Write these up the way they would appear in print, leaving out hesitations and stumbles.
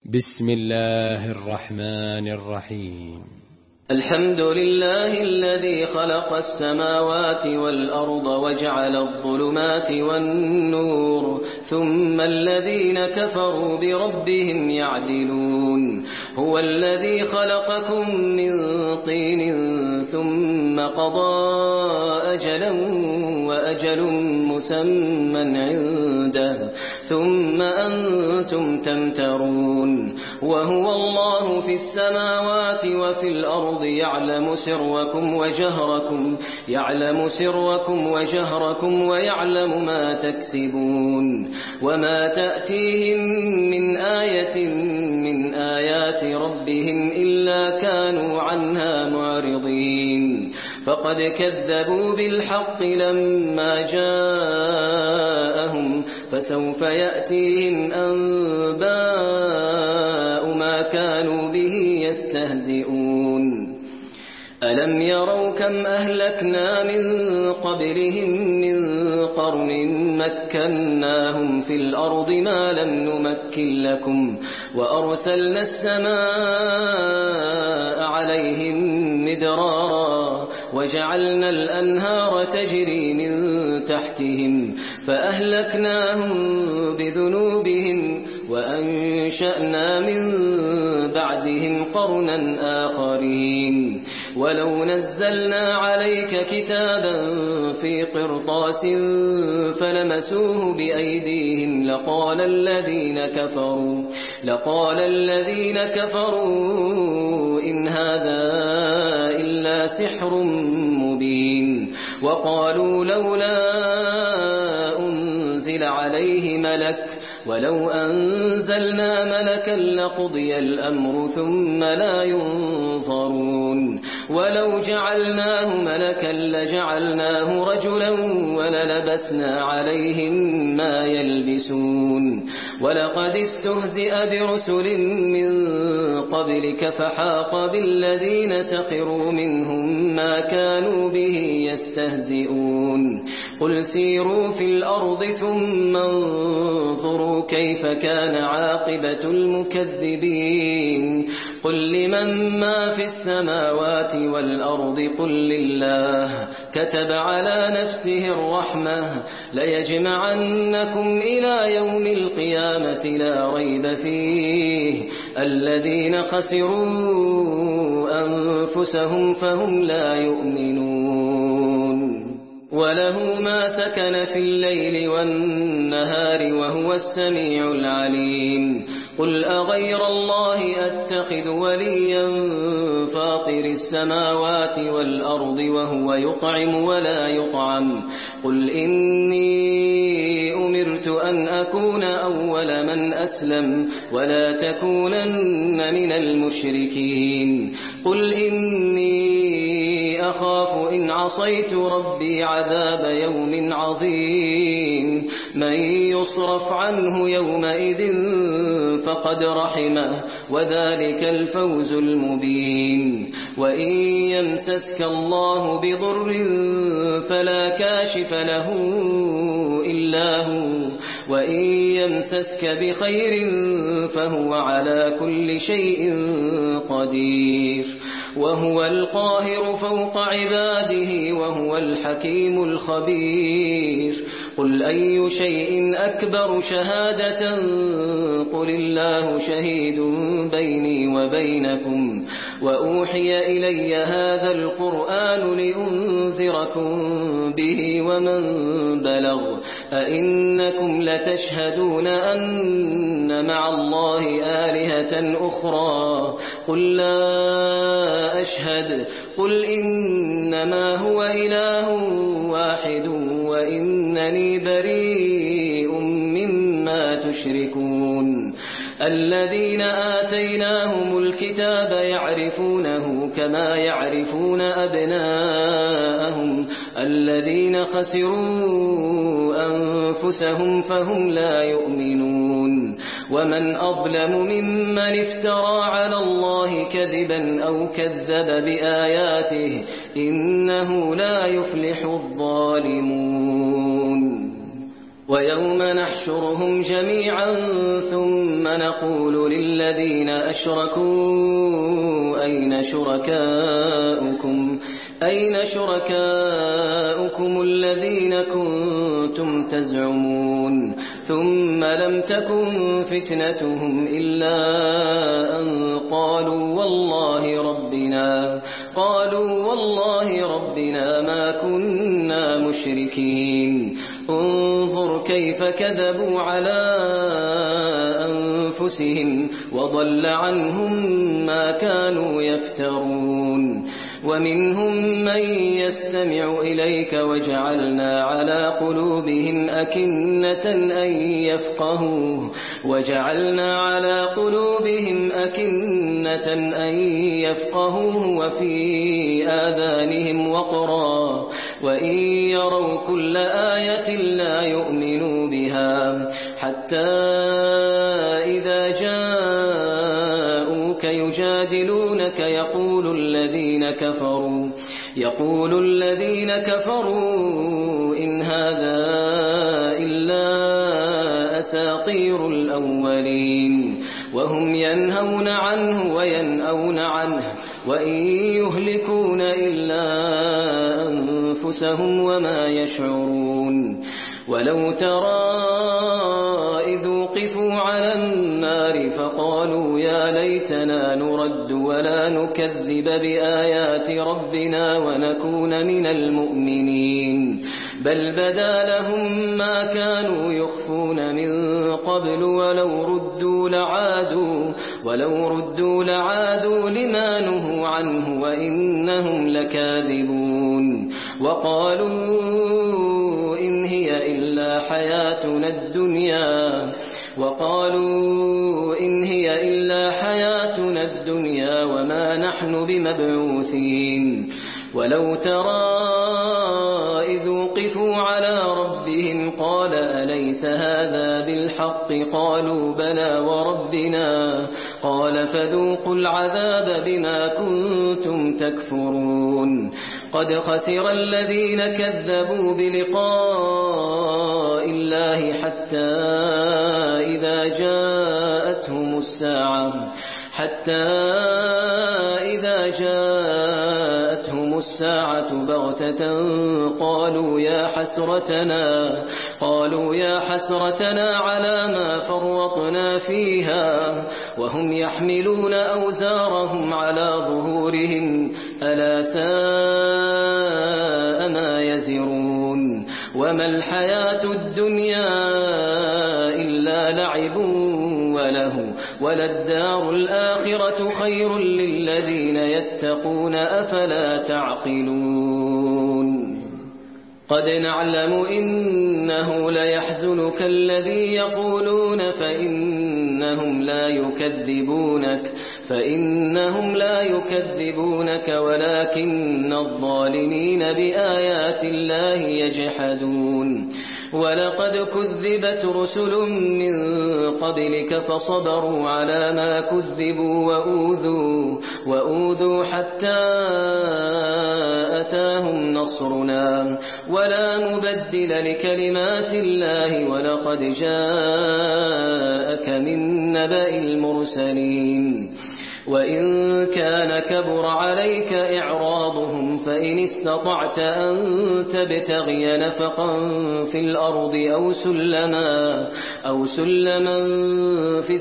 بسم الله الرحمن الرحيم. الحمد لله الذي خلق السماوات والأرض وجعل الظلمات والنور ثم الذين كفروا بربهم يعدلون. هو الذي خلقكم من طين ثم قضى أجلا وأجل مسمى عنده ثم أنتم تمترون. وهو الله في السماوات وفي الأرض يعلم سركم وجهركم ويعلم ما تكسبون. وما تأتيهم من آية من آيات ربهم إلا كانوا عنها معرضين. فقد كذبوا بالحق لما جاءهم فسوف يأتيهم أنباء ما كانوا به يستهزئون. ألم يروا كم أهلكنا من قبلهم من قرن مكناهم في الأرض ما لم نمكن لكم وأرسلنا السماء عليهم مدرارا وجعلنا الأنهار تجري من تحتهم فأهلكناهم بذنوبهم وأنشأنا من بعدهم قرنا آخرين. ولو نزلنا عليك كتابا في قرطاس فلمسوه بأيديهم لقال الذين كفروا إن هذا إلا سحر مبين. وقالوا لولا أنزل عليه ملك ولو أنزلنا ملكا لقضي الأمر ثم لا ينظرون. ولو جعلناه ملكا لجعلناه رجلا وللبسنا عليهم ما يلبسون. ولقد استهزئ برسل من قبلك فحاق بالذين سخروا منهم ما كانوا به يستهزئون. قل سيروا في الأرض ثم انظروا كيف كان عاقبة المكذبين. قل لمن ما في السماوات والأرض قل لله كتب على نفسه الرحمة ليجمعنكم إلى يوم القيامة لا ريب فيه الذين خسروا أنفسهم فهم لا يؤمنون. وله ما سكن في الليل والنهار وهو السميع العليم. قل أغير الله أتخذ وليا فاطر السماوات والأرض وهو يطعم ولا يطعم. قل إني أمرت أن أكون أول من أسلم ولا تكونن من المشركين. قل إني أخاف إن عصيت ربي عذاب يوم عظيم. من يصرف عنه يومئذ فقد رحمه وذلك الفوز المبين. وإن يمسسك الله بضر فلا كاشف له إلا هو وإن يمسسك بخير فهو على كل شيء قدير. وهو القاهر فوق عباده وهو الحكيم الخبير. قل أي شيء أكبر شهادة قل الله شهيد بيني وبينكم وأوحي إلي هذا القرآن لأنذركم به ومن بلغ. أئنكم لتشهدون أن مع الله آلهة أخرى قل لا أشهد. قل إنما هو إله واحد وإنني بريء مما تشركون. الذين آتيناهم الكتاب يعرفونه كما يعرفون أبناءهم الذين خسروا أنفسهم فهم لا يؤمنون. ومن أظلم ممن افترى على الله كذبا أو كذب بآياته إنه لا يفلح الظالمون. ويوم نحشرهم جميعا ثم نقول للذين أشركوا أين شركاؤكم الذين كنتم تزعمون ثم لم تكن فتنتهم إلا أن قالوا والله ربنا ما كنا مشركين انظر كيف كذبوا على أنفسهم وضل عنهم ما كانوا يفترون ومنهم من يستمع إليك وجعلنا على قلوبهم أكنة أن يفقهوه وفي آذانهم وقرا وإن يروا كل آية لا يؤمنوا بها حتى إذا جاءوك يجادلونك يقول الذين كفروا إن هذا إلا أساطير الأولين وهم ينهون عنه وينأون عنه وإن يهلكون إلا أنفسهم وما يشعرون ولو ترى إذ وقفوا على النار فقالوا يا ليتنا نرد ولا نكذب بآيات ربنا ونكون من المؤمنين بل بدا لهم ما كانوا يخفون من قبل ولو ردوا لعادوا لما نهوا عنه وإنهم لكاذبون وقالوا إن هي إلا حياتنا الدنيا وما نحن بمبعوثين ولو ترى إذ وقفوا على ربهم قال أليس هذا بالحق قالوا بلى وربنا قال فذوقوا العذاب بما كنتم تكفرون قد خسر الذين كذبوا بلقاء الله حتى إذا جاءتهم الساعة بغتة قالوا يا حسرتنا على ما فرطنا فيها وهم يحملون أوزارهم على ظهورهم ألا ساء ما يزرون وما الحياة الدنيا إلا لعب وله وللدار الآخرة خير للذين يتقون أفلا تعقلون قد نعلم إنه ليحزنك الذي يقولون فإنهم لا يكذبونك ولكن الظالمين بآيات الله يجحدون ولقد كذبت رسل من قبلك فصبروا على ما كذبوا وأوذوا حتى أتاهم نصرنا ولا مبدل لكلمات الله ولقد جاءك من نبأ المرسلين وإن كان كبر عليك إعراضهم فإن استطعت أن تبتغي نفقا في الأرض أو سلما في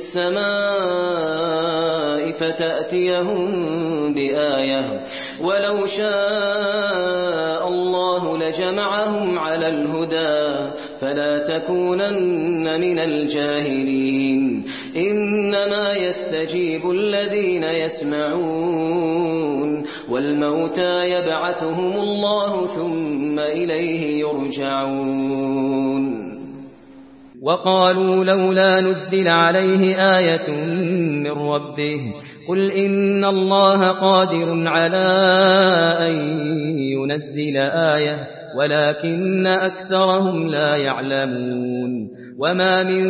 السماء فتأتيهم بآية ولو شاء الله لجمعهم على الهدى فلا تكونن من الجاهلين إنما يستجيب الذين يسمعون والموتى يبعثهم الله ثم إليه يرجعون وقالوا لولا نزل عليه آية من ربه قل إن الله قادر على أن ينزل آية ولكن أكثرهم لا يعلمون وما من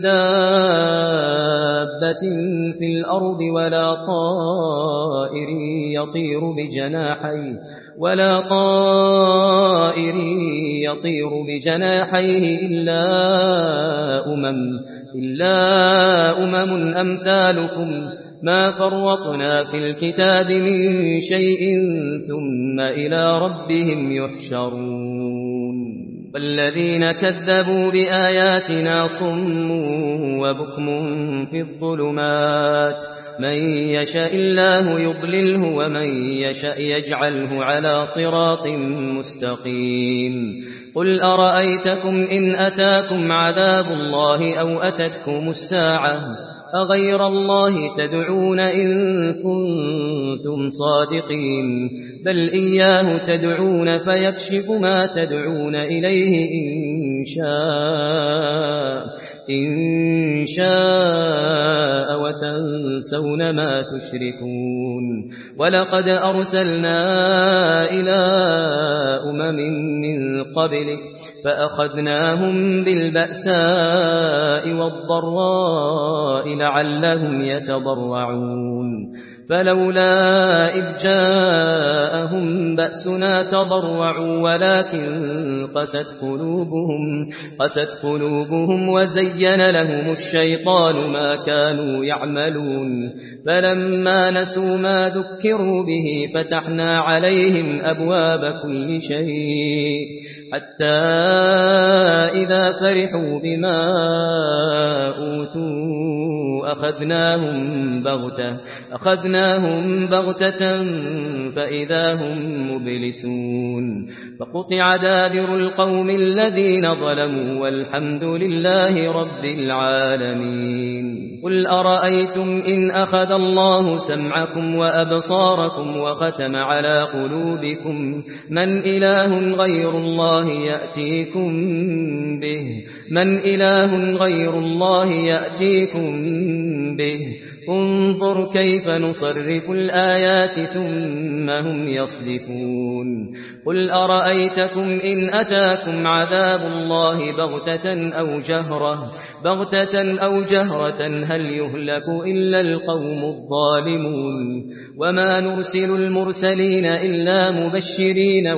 دابة في الأرض ولا طائر يطير بجناحيه ولا طائر يطير بجناحيه إلا أمم أمثالكم ما فرطنا في الكتاب من شيء ثم إلى ربهم يحشرون والذين كذبوا بآياتنا صم وبكم في الظلمات من يشاء الله يضلله ومن يشاء يجعله على صراط مستقيم قل أرأيتكم إن أتاكم عذاب الله أو أتتكم الساعة أغير الله تدعون إن كنتم صادقين بل إياه تدعون فيكشف ما تدعون إليه إن شاء وتنسون ما تشركون ولقد أرسلنا إلى من قبلك فأخذناهم بالبأساء والضراء لعلهم يتضرعون فلولا إذ جاءهم بأسنا تضرعوا ولكن قست قلوبهم وزين لهم الشيطان ما كانوا يعملون فلما نسوا ما ذكروا به فتحنا عليهم أبواب كل شيء حتى إذا فرحوا بما أوتوا أخذناهم بغتة فإذا هم مبلسون فقطع دابر القوم الذين ظلموا والحمد لله رب العالمين قل أرأيتم إن أخذ الله سمعكم وأبصاركم وختم على قلوبكم من إله غير الله يأتيكم به انظر كيف نصرف الآيات ثم هم يصدفون قل أرأيتكم إن أتاكم عذاب الله بغتة أو جهرة هل يهلك إلا القوم الظالمون وما نرسل المرسلين إلا مبشرين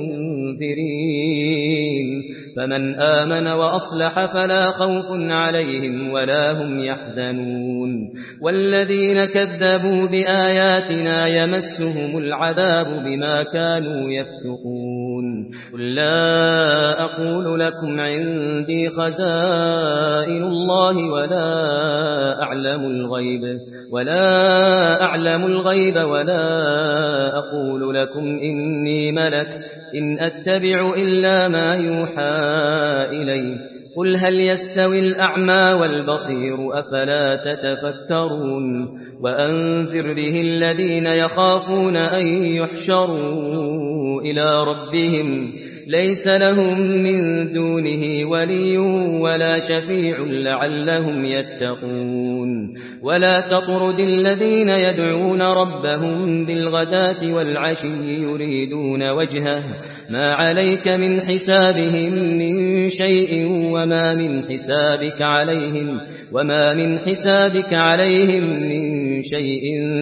ومنذرين فمن آمن وأصلح فلا خوف عليهم ولا هم يحزنون والذين كذبوا بآياتنا يمسهم العذاب بما كانوا يفسقون قل لا أقول لكم عندي خزائن الله ولا أعلم الغيب ولا أقول لكم إني ملك إن أتبع إلا ما يوحى إلي قل هل يستوي الأعمى والبصير أفلا تتفكرون وأنذر به الذين يخافون أن يحشروا إلى ربهم ليس لهم من دونه ولي ولا شفيع لعلهم يتقون ولا تطرد الذين يدعون ربهم بالغداة والعشي يريدون وجهه ما عليك من حسابهم من شيء وما من حسابك عليهم من شيء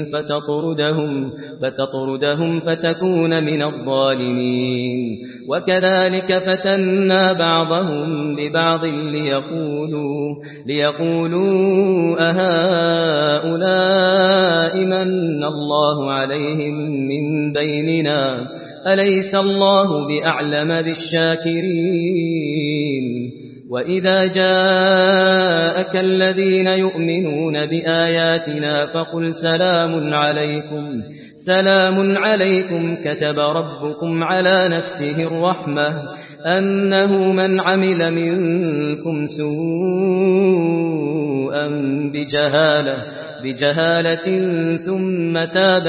فتطردهم فتكون من الظالمين وكذلك فتنا بعضهم ببعض ليقولوا أهؤلاء من الله عليهم من بيننا أليس الله بأعلم بالشاكرين وإذا جاءك الذين يؤمنون بآياتنا فقل سلام عليكم كتب ربكم على نفسه الرحمة أنه من عمل منكم سوءا بجهالة ثم تاب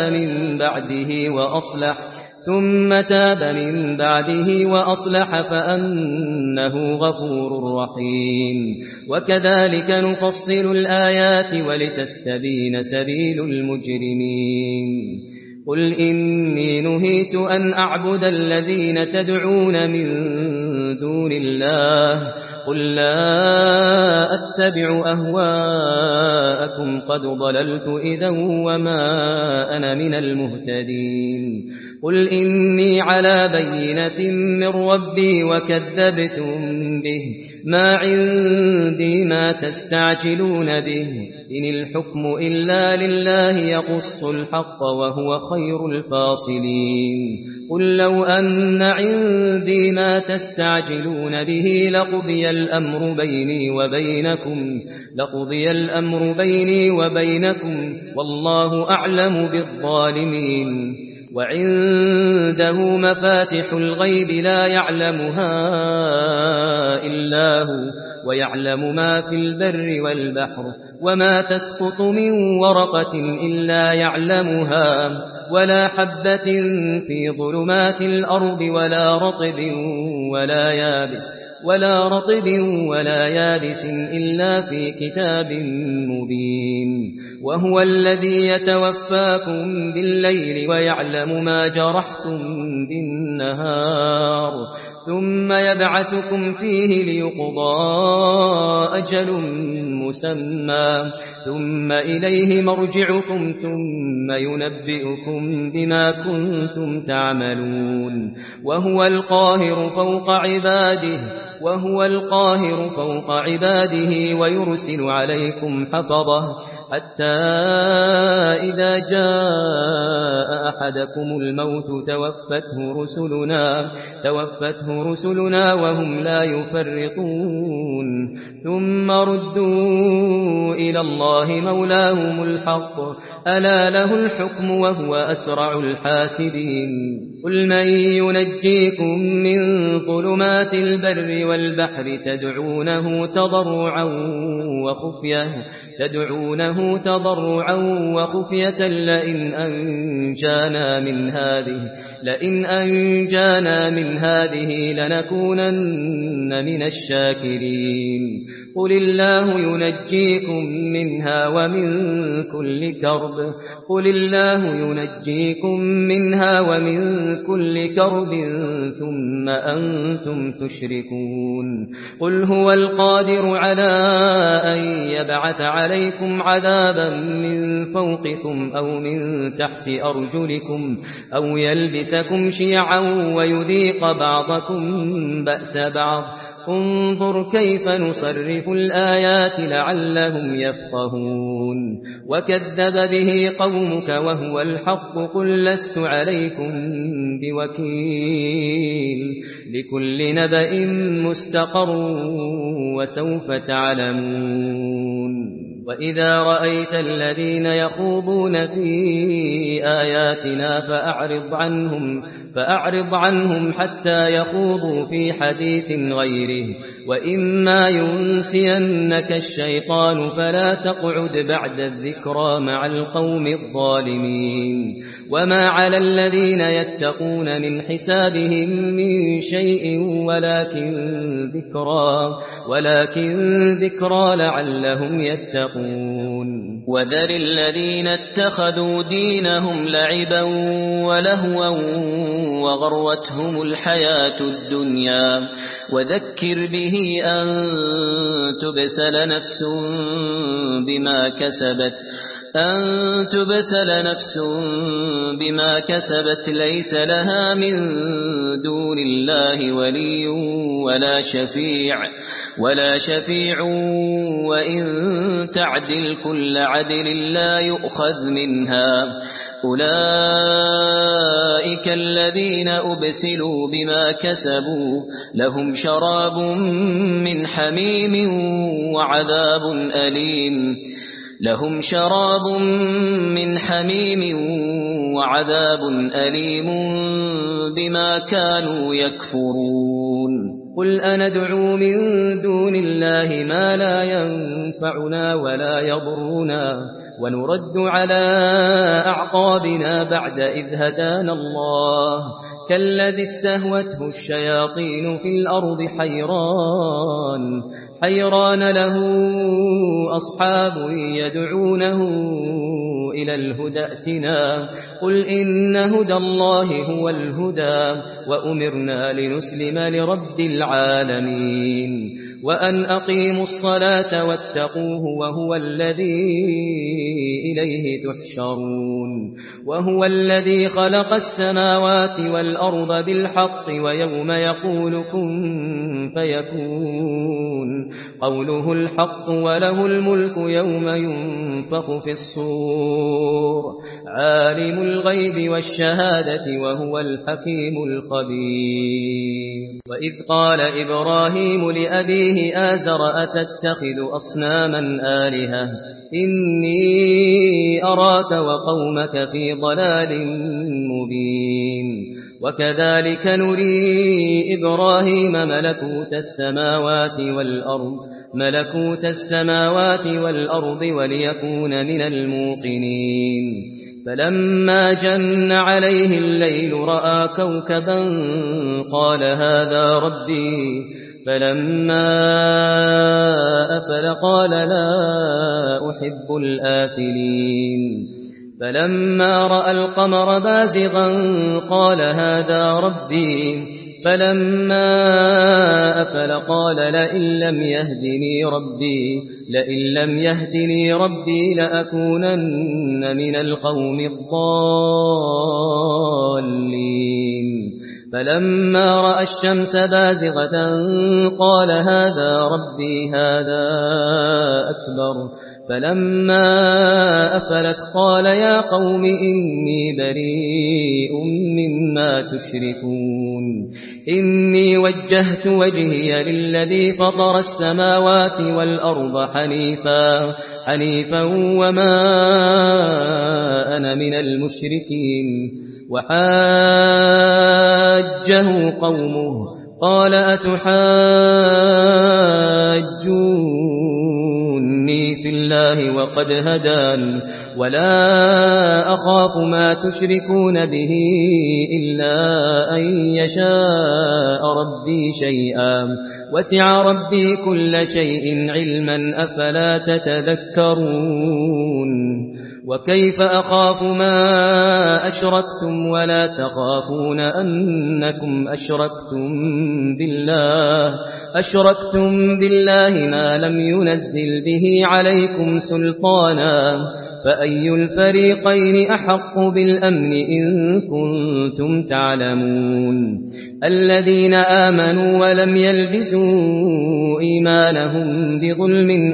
من بعده وأصلح فأنه غفور رحيم وكذلك نفصل الآيات ولتستبين سبيل المجرمين قل إني نهيت أن أعبد الذين تدعون من دون الله قل لا أتبع أهواءكم قد ضللت إذا وما أنا من المهتدين قل إني على بينة من ربي وكذبتم به ما عندي ما تستعجلون به إن الحكم إلا لله يقص الحق وهو خير الفاصلين قل لو أن عندي ما تستعجلون به لقضي الأمر بيني وبينكم والله أعلم بالظالمين وعنده مفاتح الغيب لا يعلمها إلا هو ويعلم ما في البر والبحر وما تسقط من ورقة إلا يعلمها ولا حبة في ظلمات الأرض ولا رطب ولا يابس إلا في كتاب مبين وهو الذي يتوفاكم بالليل ويعلم ما جرحتم بالنهار ثم يبعثكم فيه ليقضى أجل مسمى ثم إليه مرجعكم ثم ينبئكم بما كنتم تعملون وهو القاهر فوق عباده ويرسل عليكم حفظه حتى إذا جاء أحدكم الموت توفته رسلنا وهم لا يفرطون ثم ردوا إلى الله مولاهم الحق ألا له الحكم وهو أسرع الحاسبين قل من ينجيكم من ظلمات البر والبحر تدعونه تضرعا وخفية لئن أنجانا من هذه لنكونن من الشاكرين قل الله ينجيكم منها ومن كل كرب ثم أنتم تشركون قل هو القادر على أن يبعث عليكم عذابا من فوقكم أو من تحت أرجلكم أو يلبسكم شيعا ويذيق بعضكم بأس بعض انظر كيف نصرف الآيات لعلهم يفقهون وكذب به قومك وهو الحق قل لست عليكم بوكيل لكل نبأ مستقر وسوف تعلمون وإذا رأيت الذين يخوضون في آياتنا فأعرض عنهم حتى يخوضوا في حديث غيره وإما ينسينك الشيطان فلا تقعد بعد الذكرى مع القوم الظالمين وما على الذين يتقون من حسابهم من شيء ولكن ذكرى لعلهم يتقون وذر الذين اتخذوا دينهم لعبا ولهوا وغرتهم الحياة الدنيا وذكر به أن تبسل نفس بما كسبت ليس لها من دون الله ولي ولا شفيع وإن تعدل كل عدل لا يؤخذ منها أولئك الذين أبسلوا بما كسبوا لهم شراب من حميم وعذاب أليم بما كانوا يكفرون قل أندعو من دون الله ما لا ينفعنا ولا يضرنا ونرد على أعقابنا بعد إذ هدانا الله كالذي استهوته الشياطين في الأرض حيران له أصحاب يدعونه إلى الهدى ائتنا قل إن هدى الله هو الهدى وأمرنا لنسلم لرب العالمين وأن أقيموا الصلاة واتقوه وهو الذي إليه تحشرون وهو الذي خلق السماوات والأرض بالحق ويوم يقول كن فيكون قوله الحق وله الملك يوم ينفخ في الصور عالم الغيب والشهادة وهو الحكيم الخبير وإذ قال إبراهيم لأبيه آزر أتتخذ أصناما آلهة إني أراك وقومك في ضلال مبين وكذلك نري إبراهيم ملكوت السماوات والأرض وليكون من الموقنين فلما جن عليه الليل رأى كوكبا قال هذا ربي فلما أفل قال لا أحب الآفلين فلما رأى القمر بازغا قال هذا ربي فلما أفل قال لئن لم يهدني ربي لأكونن من القوم الضالين فلما رأى الشمس بازغة قال هذا ربي هذا أكبر فلما أفلت قال يا قوم إني بريء مما تشركون إني وجهت وجهي للذي فطر السماوات والأرض حنيفا وما أنا من المشركين وحاجه قومه قال أتحاجوني في الله وقد هدان ولا أخاف ما تشركون به إلا أن يشاء ربي شيئا وسع ربي كل شيء علما أفلا تتذكرون وكيف أخاف ما أشركتم ولا تخافون أنكم أشركتم بالله ما لم ينزل به عليكم سلطانا فأي الفريقين أحق بالأمن إن كنتم تعلمون الذين آمنوا ولم يلبسوا إيمانهم بظلم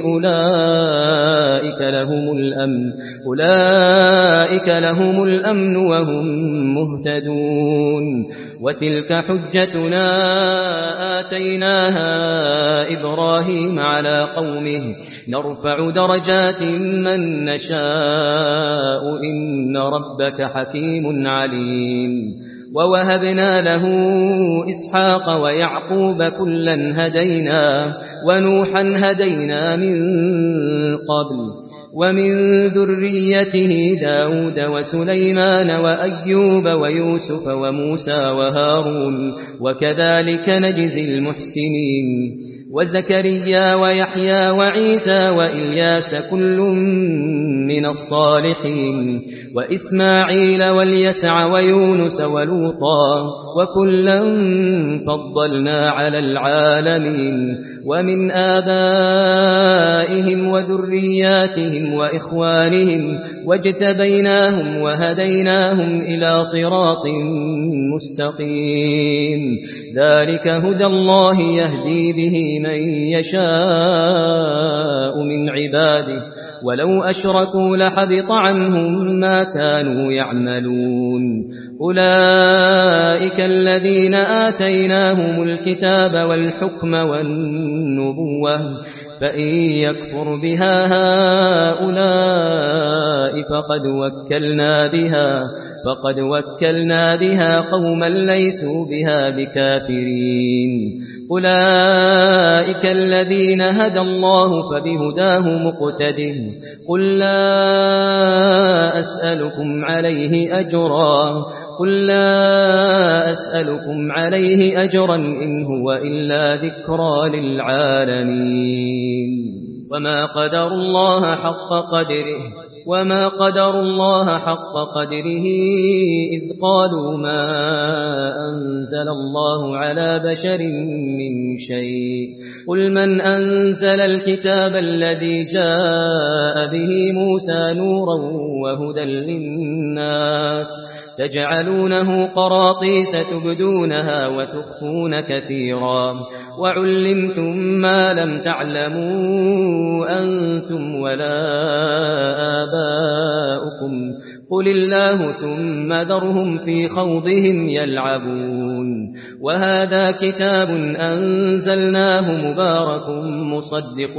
أولئك لهم الأمن وهم مهتدون وتلك حجتنا آتيناها إبراهيم على قومه نرفع درجات من نشاء إن ربك حكيم عليم ووهبنا له إسحاق ويعقوب كلا هدينا ونوحا هدينا من قبل ومن ذريته داود وسليمان وأيوب ويوسف وموسى وهارون وكذلك نجزي المحسنين وزكريا ويحيى وعيسى وإلياس كل من الصالحين وإسماعيل واليسع ويونس ولوطا وكلا فضلنا على العالمين ومن آبائهم وذرياتهم وإخوانهم واجتبيناهم وهديناهم إلى صراط مستقيم ذلك هدى الله يهدي به من يشاء من عباده ولو أشركوا لحبط عنهم ما كانوا يعملون أولئك الذين آتيناهم الكتاب والحكم والنبوة فإن يكفر بها هؤلاء فقد وكلنا بها قوما ليسوا بها بكافرين أولئك الذين هدى الله فبهداه مقتده قل لا أسألكم عليه أجرا إن هو إلا ذكرى للعالمين وما قدر الله حق قدره إذ قالوا ما أنزل الله على بشر من شيء قل من أنزل الكتاب الذي جاء به موسى نورا وهدى للناس تجعلونه قراطيس تبدونها وتخفون كثيرا وعلمتم ما لم تعلموا أنتم ولا آباؤكم قل الله ثم ذرهم في خوضهم يلعبون وهذا كتاب أنزلناه مبارك مصدق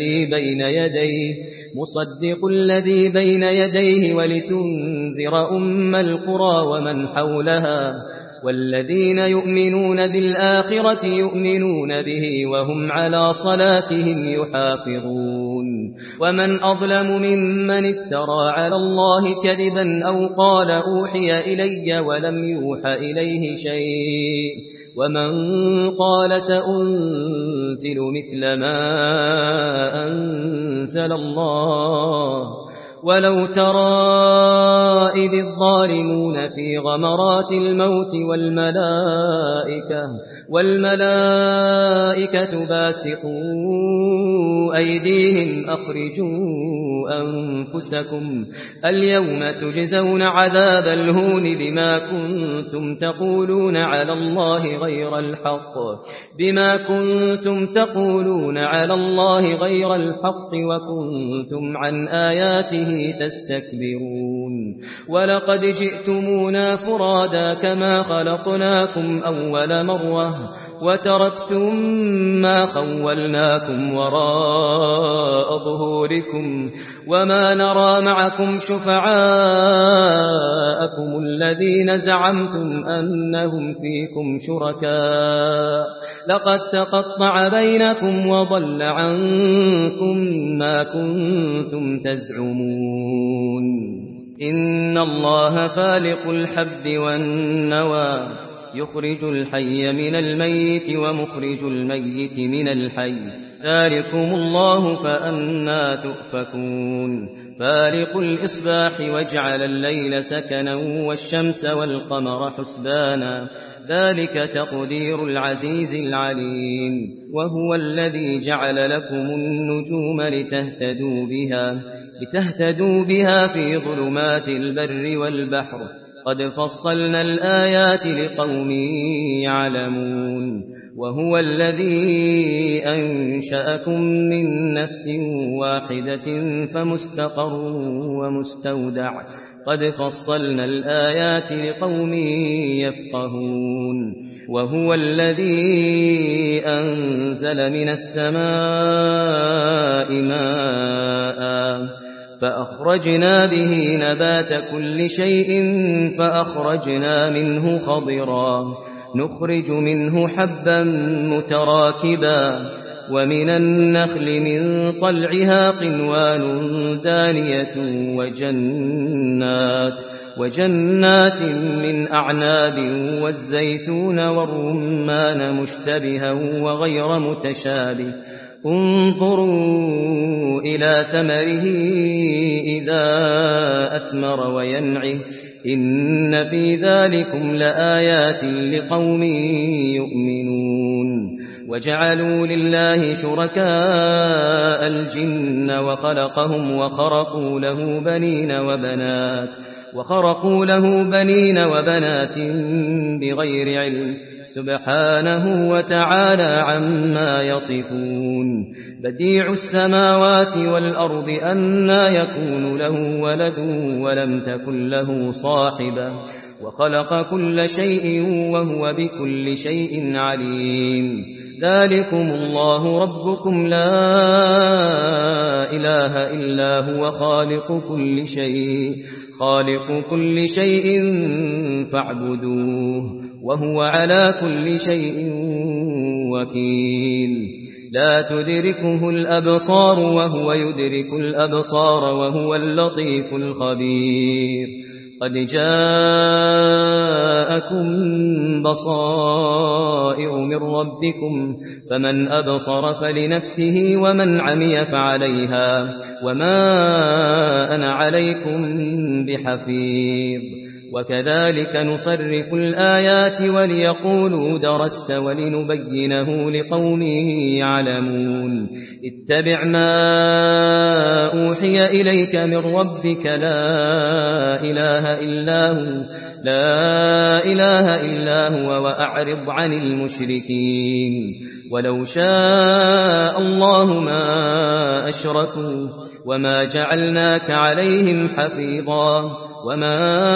الذي بين يديه ولتنذر أم القرى ومن حولها والذين يؤمنون بالآخرة يؤمنون به وهم على صلاتهم يحافظون ومن أظلم ممن افترى على الله كذبا أو قال أوحي إلي ولم يوح إليه شيء ومن قال سأنزل مثل ما أنزل الله ولو ترى إذ الظالمون في غمرات الموت والملائكة باسطوا أيديهم أخرجوا أنفسكم اليوم تجزون عذاب الهون بما كنتم تقولون على الله غير الحق وكنتم عن آياته تستكبرون ولقد جئتمونا فرادا كما خلقناكم أول مرة وتركتم ما خولناكم وراء ظهوركم وما نرى معكم شفعاءكم الذين زعمتم أنهم فيكم شركاء لقد تقطع بينكم وضل عنكم ما كنتم تزعمون إن الله فالق الحب والنوى يخرج الحي من الميت ومخرج الميت من الحي ذلكم الله فأنى تؤفكون فالق الإصباح وجعل الليل سكنا والشمس والقمر حسبانا ذلك تقدير العزيز العليم وهو الذي جعل لكم النجوم لتهتدوا بها في ظلمات البر والبحر قد فصلنا الآيات لقوم يعلمون وهو الذي أنشأكم من نفس واحدة فمستقر ومستودع قد فصلنا الآيات لقوم يفقهون وهو الذي أنزل من السماء ماء فأخرجنا به نبات كل شيء فأخرجنا منه خضرا نخرج منه حبا متراكبا ومن النخل من طلعها قنوان دانية وجنات من أعناب والزيتون والرمان مشتبها وغير متشابه انظروا إلى ثمره إذا أثمر وينعه إن في ذلكم لآيات لقوم يؤمنون وجعلوا لله شركاء الجن وخلقهم وخرقوا له بنين وبنات بغير علم سبحانه وتعالى عما يصفون بديع السماوات والأرض أنى يكون له ولد ولم تكن له صاحبة وخلق كل شيء وهو بكل شيء عليم ذلكم الله ربكم لا إله إلا هو خالق كل شيء فاعبدوه وهو على كل شيء وكيل لا تدركه الأبصار وهو يدرك الأبصار وهو اللطيف الخبير قد جاءكم بصائر من ربكم فمن أبصر فلنفسه ومن عمي فعليها وما أنا عليكم بحفيظ وكذلك نصرف الآيات وليقولوا درست ولنبينه لقوم يعلمون اتبع ما أوحي إليك من ربك لا إله إلا هو وأعرض عن المشركين ولو شاء الله ما أشركوا وما جعلناك عليهم حفيظا وما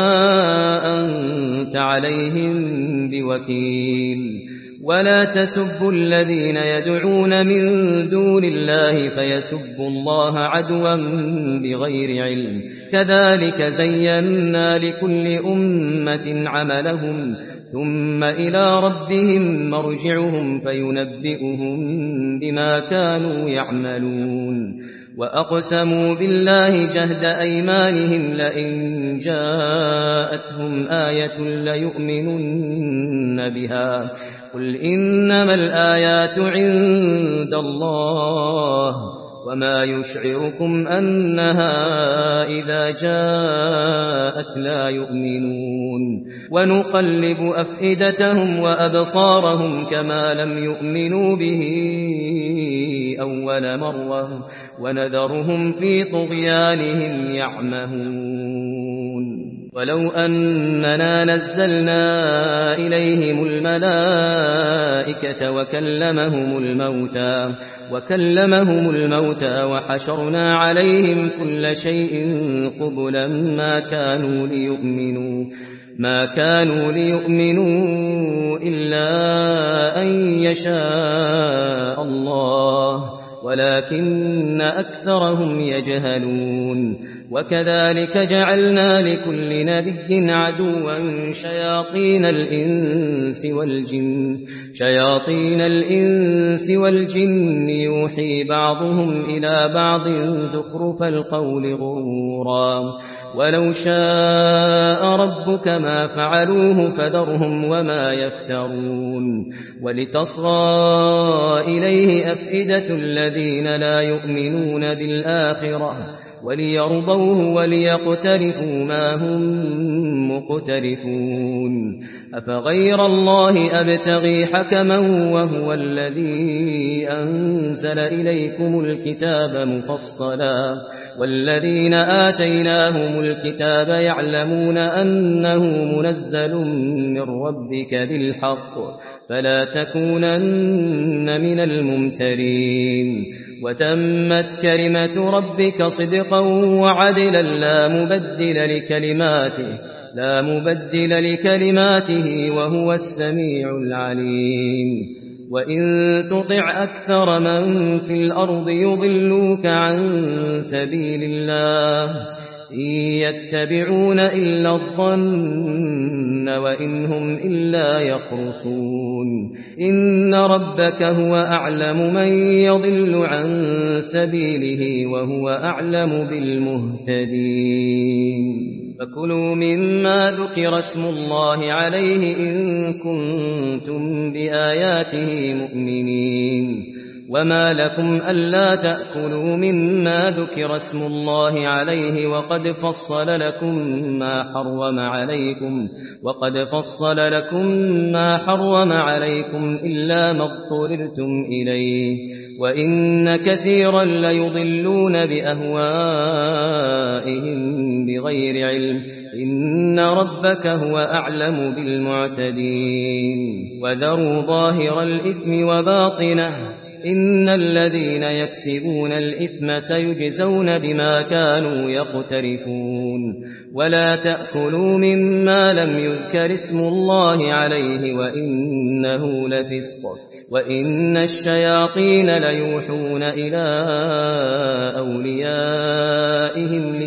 أنت عليهم بوكيل ولا تسبوا الذين يدعون من دون الله فيسبوا الله عدوا بغير علم كذلك زينا لكل أمة عملهم ثم إلى ربهم مرجعهم فينبئهم بما كانوا يعملون وأقسموا بالله جهد أيمانهم لئن جاءتهم آية ليؤمنن بها قل إنما الآيات عند الله وما يشعركم أنها إذا جاءت لا يؤمنون ونقلب أفئدتهم وأبصارهم كما لم يؤمنوا به أول مرة ونذرهم في طغيانهم يعمهون ولو أننا نزلنا إليهم الملائكة وكلمهم الموتى وحشرنا عليهم كل شيء قبلا ما كانوا ليؤمنوا إلا أن يشاء الله ولكن أكثرهم يجهلون وكذلك جعلنا لكل نبي عدوا شياطين الإنس والجن يوحي بعضهم إلى بعض زخرف القول غرورا ولو شاء ربك ما فعلوه فذرهم وما يفترون ولتصغى إليه أفئدة الذين لا يؤمنون بالآخرة وليرضوه وليقترفوا ما هم مقترفون أفغير الله أبتغي حكما وهو الذي أنزل إليكم الكتاب مفصلا والذين آتيناهم الكتاب يعلمون أنه منزل من ربك بالحق فلا تكونن من الممترين وتمت كلمة ربك صدقا وعدلا لا مبدل لكلماته وهو السميع العليم وإن تطع أكثر من في الأرض يضلوك عن سبيل الله إن يتبعون إلا الظن وإن هم إلا يخرصون إن ربك هو أعلم من يضل عن سبيله وهو أعلم بالمهتدين فكلوا مما ذكر اسم الله عليه إن كنتم بآياته مؤمنين وما لكم ألا تأكلوا مما ذكر اسم الله عليه وقد فصل لكم ما حرم عليكم إلا ما اضطررتم إليه وإن كثيرا ليضلون بأهوائهم بغير علم إن ربك هو أعلم بالمعتدين وذروا ظاهر الإثم وباطنه إن الذين يكسبون الإثم سيجزون بما كانوا يقترفون ولا تأكلوا مما لم يذكر اسم الله عليه وإنه لفسق وإن الشياطين ليوحون إلى أوليائهم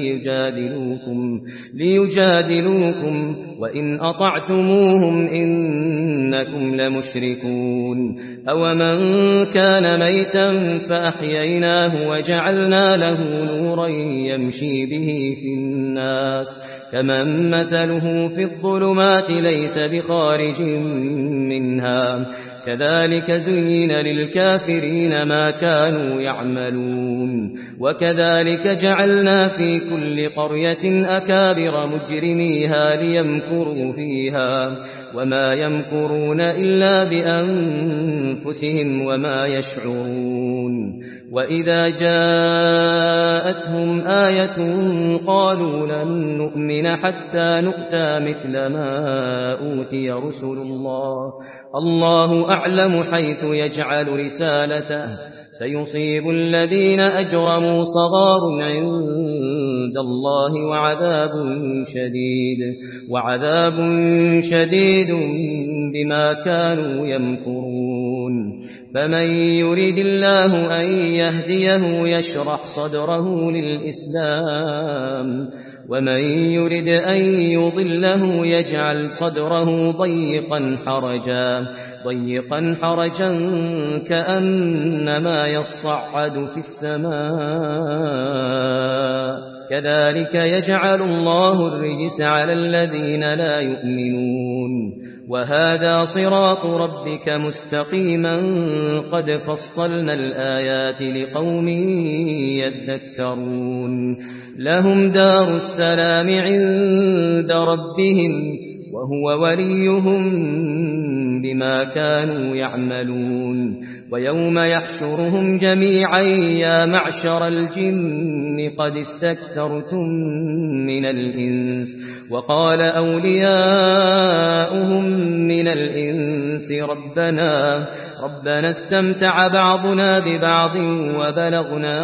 ليجادلوكم وإن أطعتموهم إنكم لمشركون أومن كان ميتا فأحييناه وجعلنا له نورا يمشي به في الناس كمن مثله في الظلمات ليس بخارج منها كذلك زين للكافرين ما كانوا يعملون وكذلك جعلنا في كل قرية أكابر مجرميها ليمكروا فيها وما يمكرون إلا بأنفسهم وما يشعرون وإذا جاءتهم آية قالوا لن نؤمن حتى نؤتى مثل ما أوتي رسل الله أعلم حيث يجعل رسالته سيصيب الذين أجرموا صغار عند الله وعذاب شديد بما كانوا يمكرون فمن يريد الله أن يهديه يشرح صدره للإسلام ومن يريد أن يضله يجعل صدره ضيقا حرجا كأنما يصعد في السماء كذلك يجعل الله الرجس على الذين لا يؤمنون وهذا صراط ربك مستقيما قد فصلنا الآيات لقوم يذكرون لهم دار السلام عند ربهم وهو وليهم بما كانوا يعملون ويوم يحشرهم جميعا يا معشر الجن قد استكثرتم من الإنس وقال أولياؤهم من الإنس ربنا استمتع بعضنا ببعض وبلغنا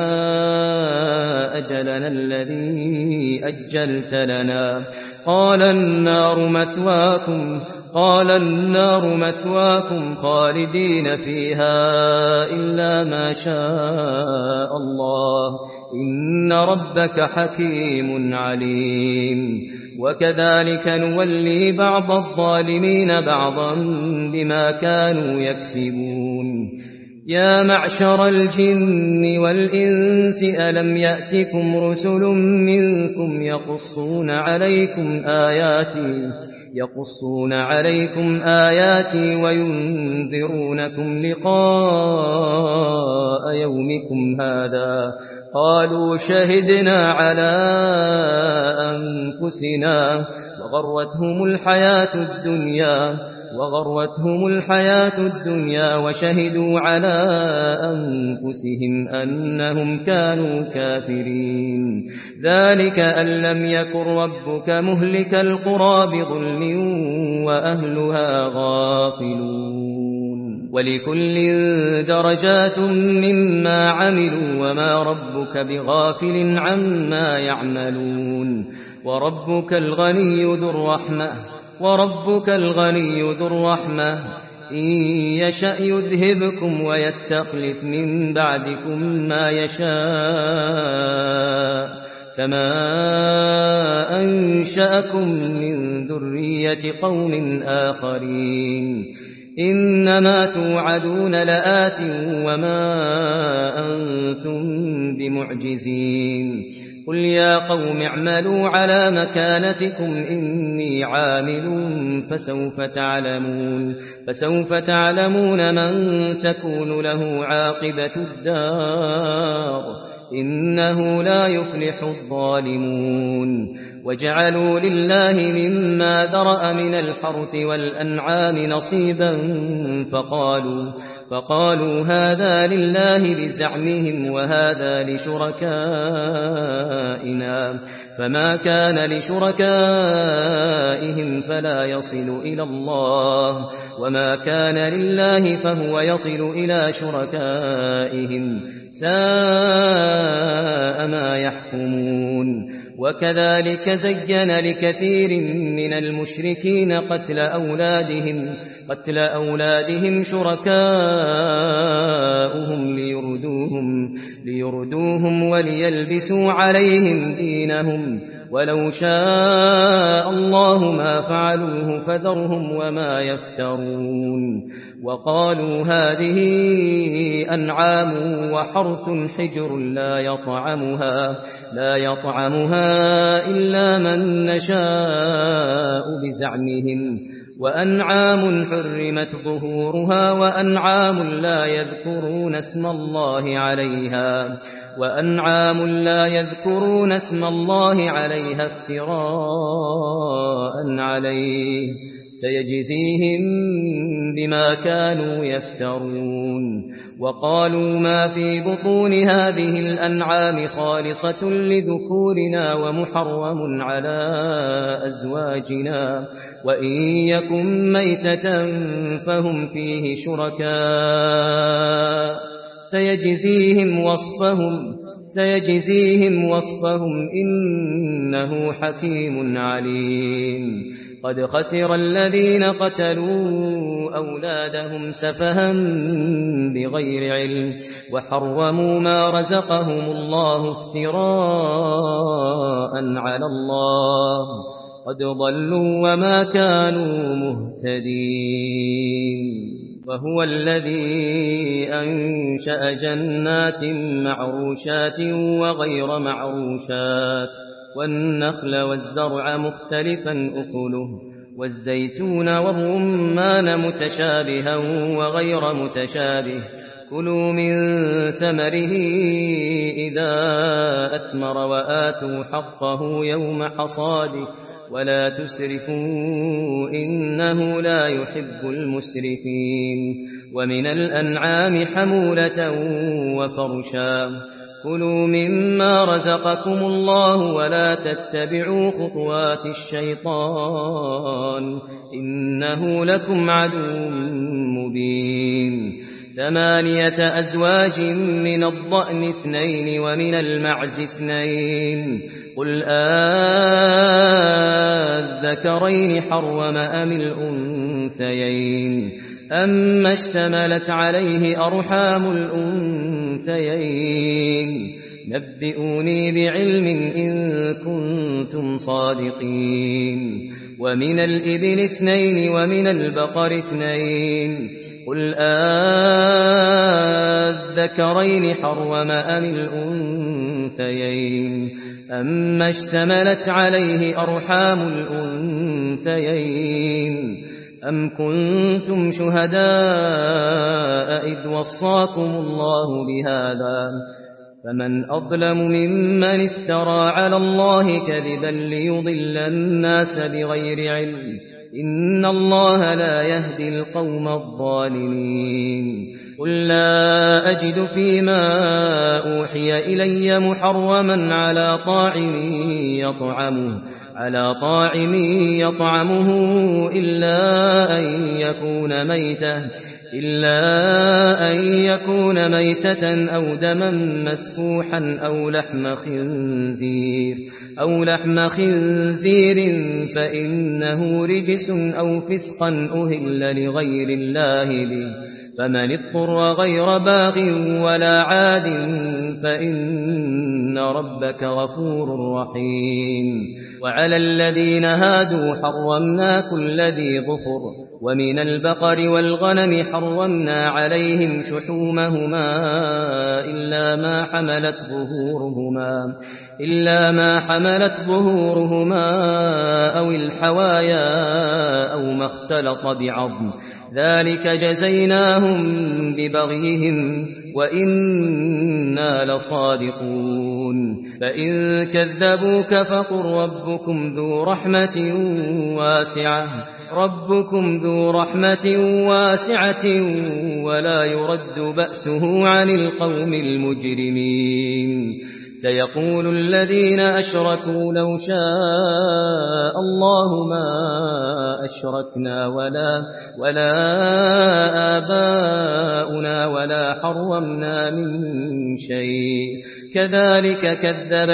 أجلنا الذي أجلت لنا قال النار مثواكم خالدين فيها إلا ما شاء الله إن ربك حكيم عليم وكذلك نولي بعض الظالمين بعضا بما كانوا يكسبون يا معشر الجن والإنس ألم يأتكم رسل منكم يقصون عليكم آياتي وينذرونكم لقاء يومكم هذا قالوا شهدنا على أنفسنا وغرتهم الحياة الدنيا وشهدوا على أنفسهم أنهم كانوا كافرين ذلك أن لم يكن ربك مهلك القرى بظلم وأهلها غافلون ولكل درجات مما عملوا وما ربك بغافل عما يعملون وربك الغني ذو الرحمة إن يشأ يذهبكم ويستخلف من بعدكم ما يشاء كما أنشأكم من ذرية قوم آخرين إنما توعدون لآت وما أنتم بمعجزين قل يا قوم اعملوا على مكانتكم إني عامل فسوف تعلمون من تكون له عاقبة الدار إنه لا يفلح الظالمون وجعلوا لله مما ذرأ من الحرث والأنعام نصيبا فقالوا هذا لله بزعمهم وهذا لشركائنا فما كان لشركائهم فلا يصل إلى الله وما كان لله فهو يصل إلى شركائهم ساء ما يحكمون وكذلك زين لكثير من المشركين قتل أولادهم شركاؤهم ليردوهم وليلبسوا عليهم دينهم ولو شاء الله ما فعلوه فذرهم وما يفترون وقالوا هذه أنعام وحرث حجر لا يطعمها إلا من نشاء بزعمهم وأنعام حرمت ظهورها وأنعام لا يذكرون اسم الله عليها افتراء عليه سيجزيهم بما كانوا يفترون وقالوا ما في بطون هذه الأنعام خالصة لذكورنا ومحرم على أزواجنا وإن يكن ميتة فهم فيه شركاء سيجزيهم وصفهم إنه حكيم عليم قد خسر الذين قتلوا أولادهم سفها بغير علم وحرموا ما رزقهم الله افتراء على الله قد ضلوا وما كانوا مهتدين وهو الذي أنشأ جنات معروشات وغير معروشات والنخل والزرع مختلفا أكله والزيتون والرمان متشابها وغير متشابه كلوا من ثمره إذا أثمر وآتوا حقه يوم حصاده ولا تسرفوا إنه لا يحب المسرفين ومن الأنعام حمولة وفرشا كلوا مما رزقكم الله ولا تتبعوا خطوات الشيطان إنه لكم عدو مبين 8 أزواج من الضأن 2 ومن المعز 2 قل الذكرين حرم أم الأنثيين أما اشتملت عليه أرحام الأنثيين نبئوني بعلم إن كنتم صادقين ومن الإبل 2 ومن البقر 2 قل الذكرين حرم أم الأنثيين أما اشتملت عليه أرحام الأنثيين أم كنتم شهداء إذ وصاكم الله بهذا فمن أظلم ممن افترى على الله كذبا ليضل الناس بغير علم إن الله لا يهدي القوم الظالمين قل لا أجد فيما أوحي إلي محرما على طاعم يطعمه إلا أن يكون ميتة أو دما مسفوحا أو لحم خنزير فإنه رجس أو فسقا أهل لغير الله به فمن اضطر غير باغ ولا عاد فإن ربك غفور رحيم وعلى الذين هادوا حرمنا كل ذي ظفر ومن البقر والغنم حرمنا عليهم شحومهما إلا ما حملت ظهورهما أو الحوايا أو ما اختلط بعظم ذلك جزيناهم ببغيهم وإنا لصادقون فإن كذبوك فقل ربكم ذو رحمة واسعة ولا يرد بأسه عن القوم المجرمين سيقول الذين أشركوا لو شاء الله ما أشركنا ولا آباؤنا ولا حرمنا من شيء كذلك كذب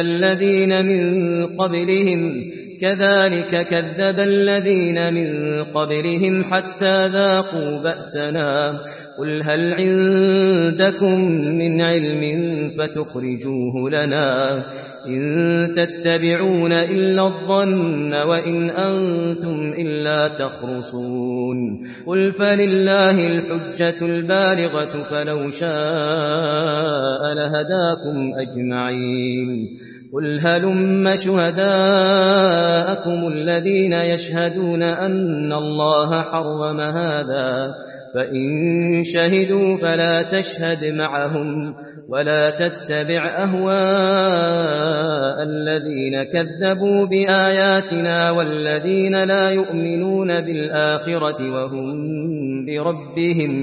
الذين من قبلهم حتى ذاقوا بأسنا قل هل عندكم من علم فتخرجوه لنا إن تتبعون إلا الظن وإن أنتم إلا تخرصون قل فلله الحجة البالغة فلو شاء لهداكم أجمعين قل هلم شهداءكم الذين يشهدون أن الله حرم هذا فإن شهدوا فلا تشهد معهم ولا تتبع أهواء الذين كذبوا بآياتنا والذين لا يؤمنون بالآخرة وهم بربهم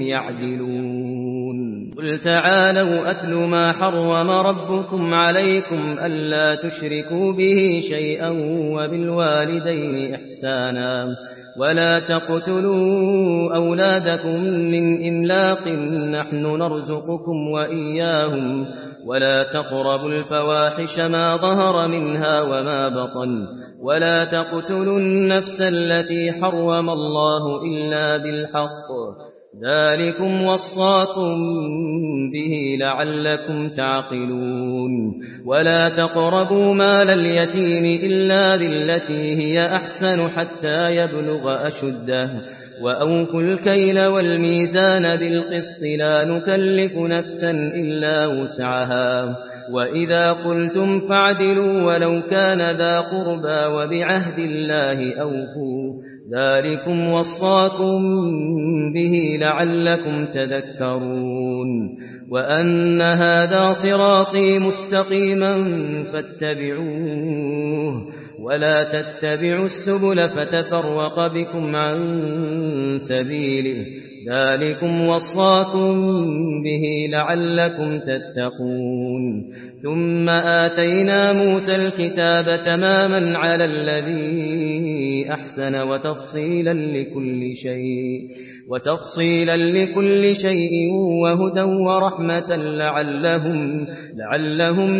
يعدلون قل تعالوا أتل ما حرم ربكم عليكم ألا تشركوا به شيئا وبالوالدين إحسانا ولا تقتلوا أولادكم من إملاق نحن نرزقكم وإياهم ولا تقربوا الفواحش ما ظهر منها وما بطن ولا تقتلوا النفس التي حرم الله إلا بالحق ذلكم وصاكم به لعلكم تعقلون ولا تقربوا مال اليتيم إلا بالتي هي أحسن حتى يبلغ أشده وأوفوا الكيل والميزان بالقسط لا نكلف نفسا إلا وسعها وإذا قلتم فاعدلوا ولو كان ذا قربى وبعهد الله أوفوا ذلكم وصاكم به لعلكم تذكرون وأن هذا صراطي مستقيما فاتبعوه ولا تتبعوا السبل فتفرق بكم عن سبيله ذلكم وصاكم به لعلكم تتقون ثم آتينا موسى الكتاب تماما على الذي أحسن وتفصيلا لكل شيء وهدى ورحمة لعلهم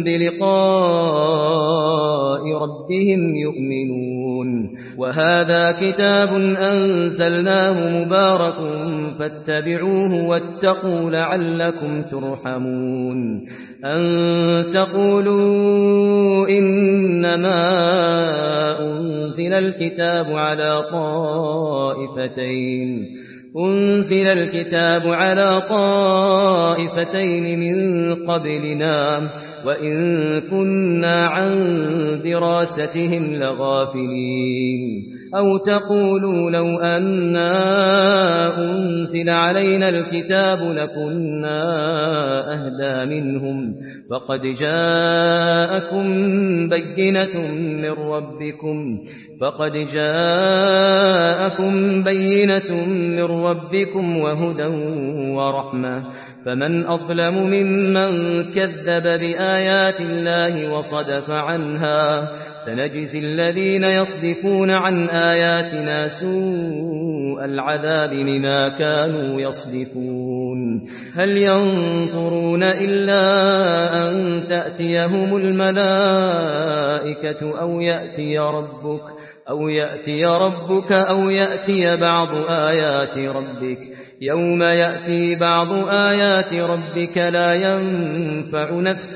بلقاء ربهم يؤمنون وهذا كتاب أنزلناه مبارك فاتبعوه واتقوا لعلكم ترحمون أن تقولوا إنما أنزل الكتاب على طائفتين من قبلنا وإن كنا عن دراستهم لغافلين أو تقولوا لو أنا أنزل علينا الكتاب لكنا أهدى منهم فقد جاءكم بينة من ربكم وهدى ورحمة فمن أظلم ممن كذب بآيات الله وصدف عنها سنجزي الذين يصدفون عن آياتنا سوء العذاب بما كانوا يصدفون هل ينظرون إلا أن تأتيهم الملائكة أو يأتي ربك أو يأتي بعض آيات ربك يوم يأتي بعض آيات ربك لا ينفع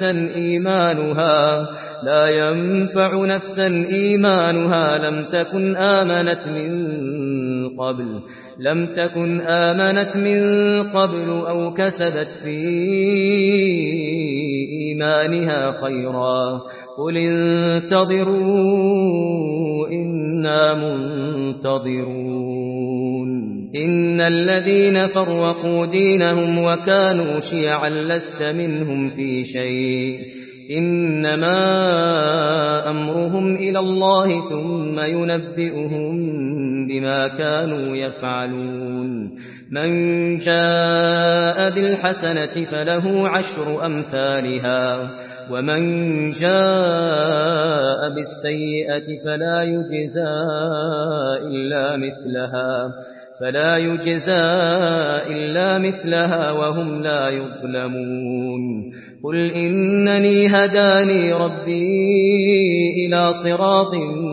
نفسا إيمانها لم تكن آمنت من قبل أو كسبت في إيمانها خيرا قل انتظروا إنا منتظرون إن الذين فرقوا دينهم وكانوا شيعا لست منهم في شيء إنما أمرهم إلى الله ثم ينبئهم بما كانوا يفعلون من جاء بالحسنة فله 10 أمثالها ومن جاء بالسيئة فلا يجزى إلا مثلها وهم لا يظلمون قل إنني هداني ربي إلى صراط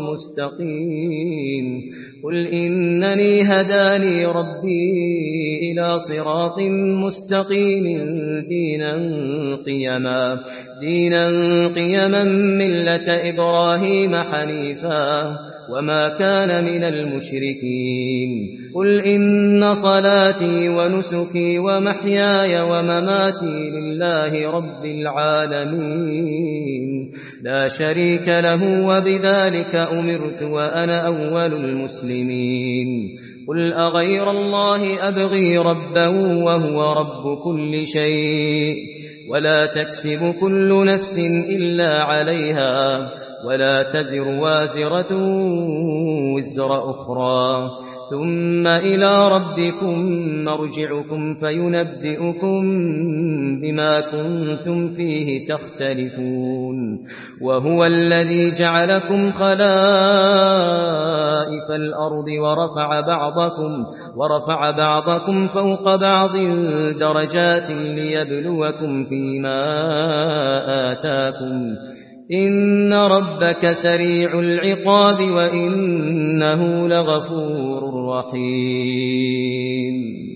مستقيم دينا قيما ملة إبراهيم حنيفا وما كان من المشركين قل إن صلاتي ونسكي ومحياي ومماتي لله رب العالمين لا شريك له وبذلك أمرت وأنا أول المسلمين قل أغير الله أبغي ربا وهو رب كل شيء ولا تكسب كل نفس إلا عليها ولا تزر وازرة وزر أخرى ثم إلى ربكم مرجعكم فينبئكم بما كنتم فيه تختلفون وهو الذي جعلكم خلائف الأرض ورفع بعضكم فوق بعض درجات ليبلوكم فيما آتاكم إن ربك سريع العقاب وإنه لغفور رحيم